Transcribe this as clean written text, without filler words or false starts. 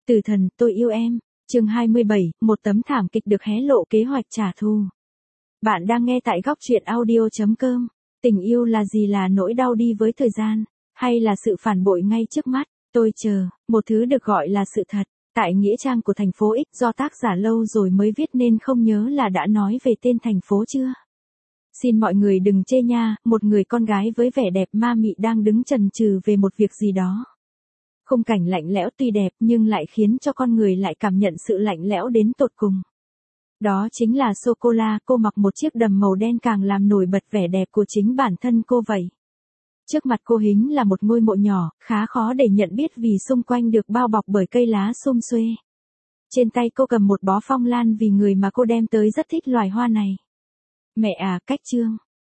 Tử thần, tôi yêu em. Chương 27, một tấm thảm kịch được hé lộ kế hoạch trả thù. Bạn đang nghe tại góc truyện audio.com. Tình yêu là gì, là nỗi đau đi với thời gian, hay là sự phản bội ngay trước mắt? Tôi chờ, một thứ được gọi là sự thật. Tại nghĩa trang của thành phố X do tác giả lâu rồi mới viết nên không nhớ là đã nói về tên thành phố chưa. Xin mọi người đừng chê nha, một người con gái với vẻ đẹp ma mị đang đứng chần chừ về một việc gì đó. Khung cảnh lạnh lẽo tuy đẹp nhưng lại khiến cho con người lại cảm nhận sự lạnh lẽo đến tột cùng. Đó chính là Sô-cô-la, cô mặc một chiếc đầm màu đen càng làm nổi bật vẻ đẹp của chính bản thân cô vậy. Trước mặt cô hính là một ngôi mộ nhỏ, khá khó để nhận biết vì xung quanh được bao bọc bởi cây lá sum xuê. Trên tay cô cầm một bó phong lan vì người mà cô đem tới rất thích loài hoa này. Mẹ à, cách chương.